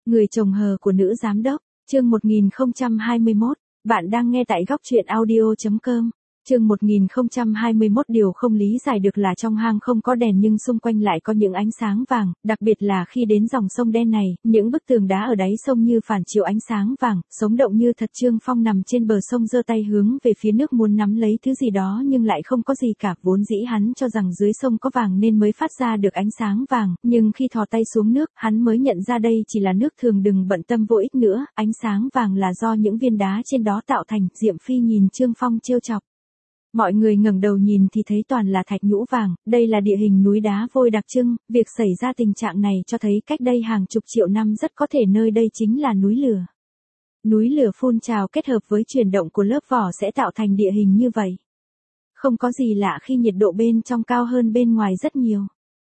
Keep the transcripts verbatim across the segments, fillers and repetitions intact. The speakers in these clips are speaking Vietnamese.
Người chồng hờ của nữ giám đốc, chương một nghìn không trăm hai mươi mốt, bạn đang nghe tại góc truyện audio chấm com. Chương một nghìn không trăm hai mươi mốt điều không lý giải được là trong hang không có đèn nhưng xung quanh lại có những ánh sáng vàng, đặc biệt là khi đến dòng sông đen này, những bức tường đá ở đáy sông như phản chiếu ánh sáng vàng, sống động như thật. Trương Phong nằm trên bờ sông giơ tay hướng về phía nước muốn nắm lấy thứ gì đó nhưng lại không có gì cả, vốn dĩ hắn cho rằng dưới sông có vàng nên mới phát ra được ánh sáng vàng, nhưng khi thò tay xuống nước, hắn mới nhận ra đây chỉ là nước thường. Đừng bận tâm, vô ích nữa, ánh sáng vàng là do những viên đá trên đó tạo thành. Diệm Phi nhìn Trương Phong trêu chọc. Mọi người ngẩng đầu nhìn thì thấy toàn là thạch nhũ vàng, đây là địa hình núi đá vôi đặc trưng, việc xảy ra tình trạng này cho thấy cách đây hàng chục triệu năm rất có thể nơi đây chính là núi lửa. Núi lửa phun trào kết hợp với chuyển động của lớp vỏ sẽ tạo thành địa hình như vậy. Không có gì lạ khi nhiệt độ bên trong cao hơn bên ngoài rất nhiều.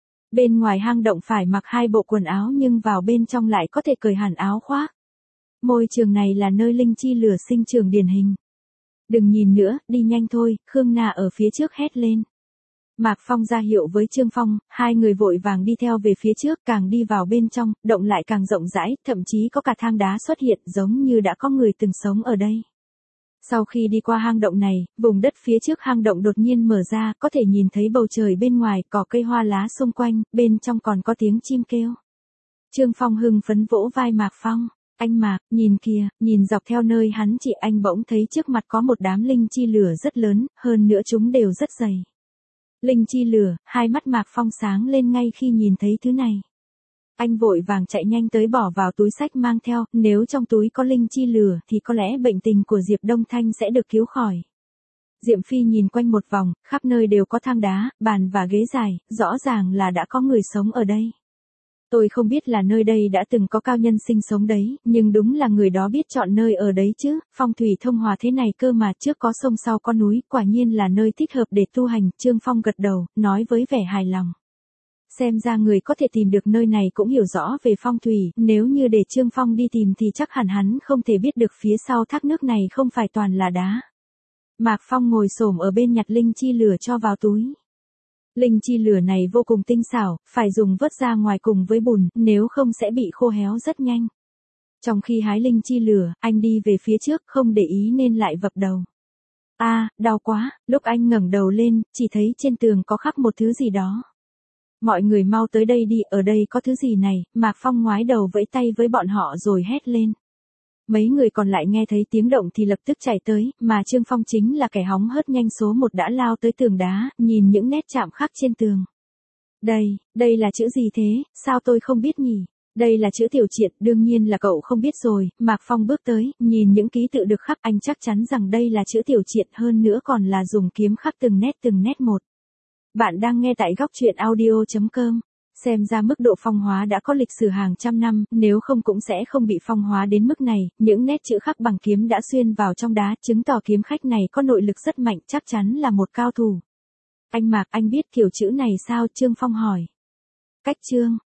Bên ngoài hang động phải mặc hai bộ quần áo nhưng vào bên trong lại có thể cởi hẳn áo khoác. Môi trường này là nơi linh chi lửa sinh trưởng điển hình. Đừng nhìn nữa, đi nhanh thôi, Khương Na ở phía trước hét lên. Mạc Phong ra hiệu với Trương Phong, hai người vội vàng đi theo về phía trước, càng đi vào bên trong, động lại càng rộng rãi, thậm chí có cả thang đá xuất hiện giống như đã có người từng sống ở đây. Sau khi đi qua hang động này, vùng đất phía trước hang động đột nhiên mở ra, có thể nhìn thấy bầu trời bên ngoài, cỏ cây hoa lá xung quanh, bên trong còn có tiếng chim kêu. Trương Phong hưng phấn vỗ vai Mạc Phong. Anh Mạc, nhìn kìa, nhìn dọc theo nơi hắn chỉ, anh bỗng thấy trước mặt có một đám linh chi lửa rất lớn, hơn nữa chúng đều rất dày. Linh chi lửa, hai mắt Mạc Phong sáng lên ngay khi nhìn thấy thứ này. Anh vội vàng chạy nhanh tới bỏ vào túi xách mang theo, nếu trong túi có linh chi lửa thì có lẽ bệnh tình của Diệp Đông Thanh sẽ được cứu khỏi. Diệm Phi nhìn quanh một vòng, khắp nơi đều có thang đá, bàn và ghế dài, rõ ràng là đã có người sống ở đây. Tôi không biết là nơi đây đã từng có cao nhân sinh sống đấy, nhưng đúng là người đó biết chọn nơi ở đấy chứ, phong thủy thông hòa thế này cơ mà, trước có sông sau có núi, quả nhiên là nơi thích hợp để tu hành. Trương Phong gật đầu, nói với vẻ hài lòng. Xem ra người có thể tìm được nơi này cũng hiểu rõ về phong thủy, nếu như để Trương Phong đi tìm thì chắc hẳn hắn không thể biết được phía sau thác nước này không phải toàn là đá. Mạc Phong ngồi xổm ở bên nhặt linh chi lửa cho vào túi. Linh chi lửa này vô cùng tinh xảo, phải dùng vớt ra ngoài cùng với bùn, nếu không sẽ bị khô héo rất nhanh. Trong khi hái linh chi lửa, anh đi về phía trước, không để ý nên lại vập đầu. A, à, đau quá, lúc anh ngẩng đầu lên, chỉ thấy trên tường có khắc một thứ gì đó. Mọi người mau tới đây đi, ở đây có thứ gì này, Mạc Phong ngoái đầu vẫy tay với bọn họ rồi hét lên. Mấy người còn lại nghe thấy tiếng động thì lập tức chạy tới, mà Trương Phong chính là kẻ hóng hớt nhanh số một đã lao tới tường đá, nhìn những nét chạm khắc trên tường. Đây, đây là chữ gì thế, sao tôi không biết nhỉ? Đây là chữ Tiểu Triện, đương nhiên là cậu không biết rồi. Mạc Phong bước tới, nhìn những ký tự được khắc, anh chắc chắn rằng đây là chữ Tiểu Triện, hơn nữa còn là dùng kiếm khắc từng nét từng nét một. Bạn đang nghe tại góc truyện audio chấm com. Xem ra mức độ phong hóa đã có lịch sử hàng trăm năm, nếu không cũng sẽ không bị phong hóa đến mức này. Những nét chữ khắc bằng kiếm đã xuyên vào trong đá, chứng tỏ kiếm khách này có nội lực rất mạnh, chắc chắn là một cao thủ. Anh Mạc, anh biết kiểu chữ này sao? Trương Phong hỏi. Cách chương,